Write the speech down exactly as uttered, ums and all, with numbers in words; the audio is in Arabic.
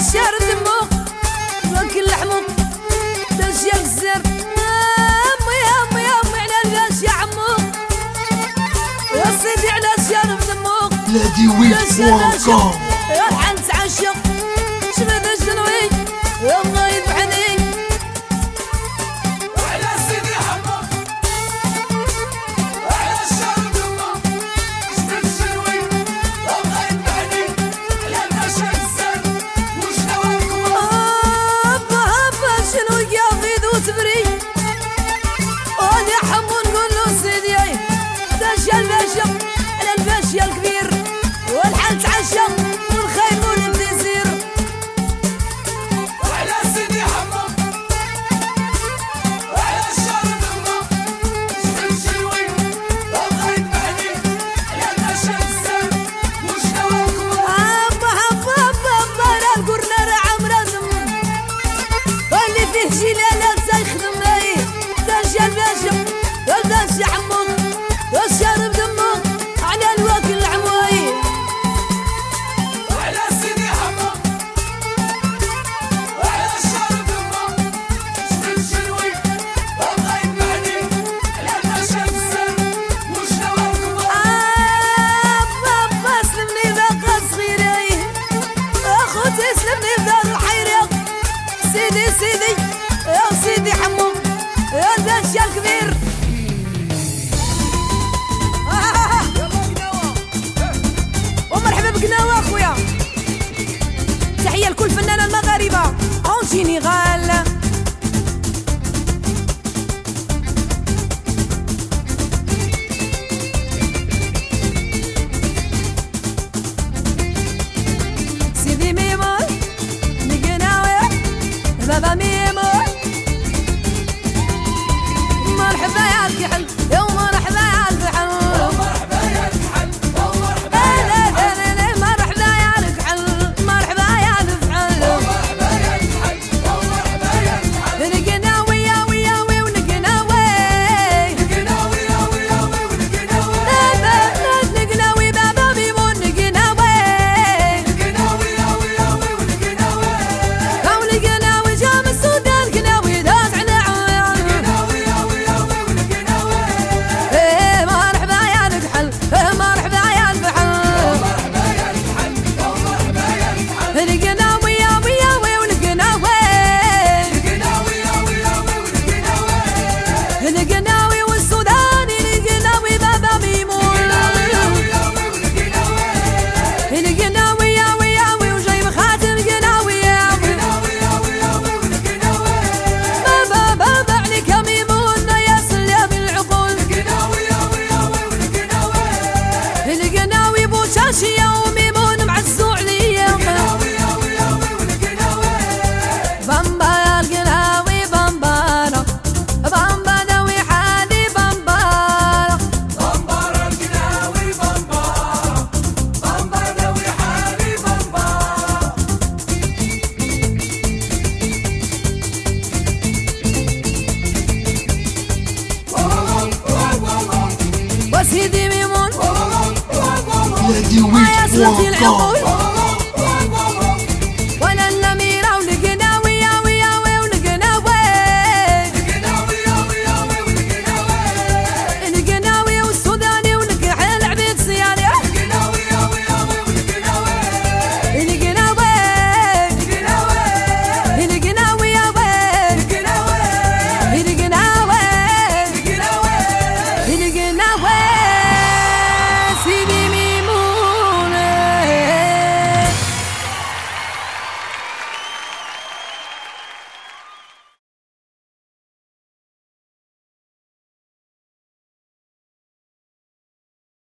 الشهر دمو وكل لحمو داش يا الزر امي امي امي على الباش يا عمو يا سيدي على الشهر دمو بلادي ويك بوان يا الحال تعشق شباب جنوي الله يذبحني وعلى سيدي حمو وعلى الشهر دمو شباب جنوي الله يذبحني على النشا الزر وش نواكم هابا هابا شنو يا فيد وتبري وهذا حمو نقول له سيدي داش يا الباشا على الباشا الكبير والحال تعشق والخير مولد يسير وعلى سيدي حمو وعلى الشهر دمو شباب جنوي الله يذبحني على النشا الزر وش نواكم هابا هابا هابا هابا راه القرنا راه عامرة دم واللي فيه جلالات تيخدم ليه داش يا الباشا داش يا حمو الشارب دمو على الواكل العمواي وعلى سيدي حمو وعلى الشهر دمو شباب جنوي الله يذبحني على النشا الزر وش نواكم بابا سلمني باقا صغيري اخوتي سلمني بدار الحيرة سيدي سيدي يا سيدي حمو يا الباشا الكبير ومرحبا بقناوة اخويا تحية لكل فنانة المغاربة اون جينيغال سيدي ميمون نقناوي بابا ميمون مرحبا يا الكحل يا مرحبا يا الكحل مرحبا يا الكحل ومرحبا لا لا لا لا مرحبا يا الكحل مرحبا يا الكحل مرحبا يا الكحل ومرحبا يا الكحل نقناوي يا ويا وي ونقناوي نقناوي يا ويا وي ونقناوي بابا نقناوي بابا ميمون نقناوي نقناوي يا ويا وي ونقناوي او نقناوي جام السودان قناوي داس على عيال نقناوي يا ويا وي ونقناوي ايه مرحبا يا الكحل ايه مرحبا يا الفحل مرحبا يا الكحل ومرحبا يا الكحل نقناوي يا ويا وي ونقناوي نقناوي يا ويا وي ونقناوي نقناوي والسوداني نقناوي بابا ميمون نقناوي يا ويا وي ونقناوي نقناوي يا ويا وي وجايب خاتم قناوي يا وي نقناوي يا ويا وي ونقناوي بابا بابا عليك يا ميمون يا سلام العقول نقناوي يا ويا وي ونقناوي نقناوي بوشاشية وميمون معزو عليا نقناوي يا ويا وي ونقناوي بامبا يا القناوي بامبانا بامبا داوي حالي بامبانا بمبار القناوي بمبار بمبار ذوي حالي بمبار وسيدي ميمون بلادي ما ويك يسلط بوان العقول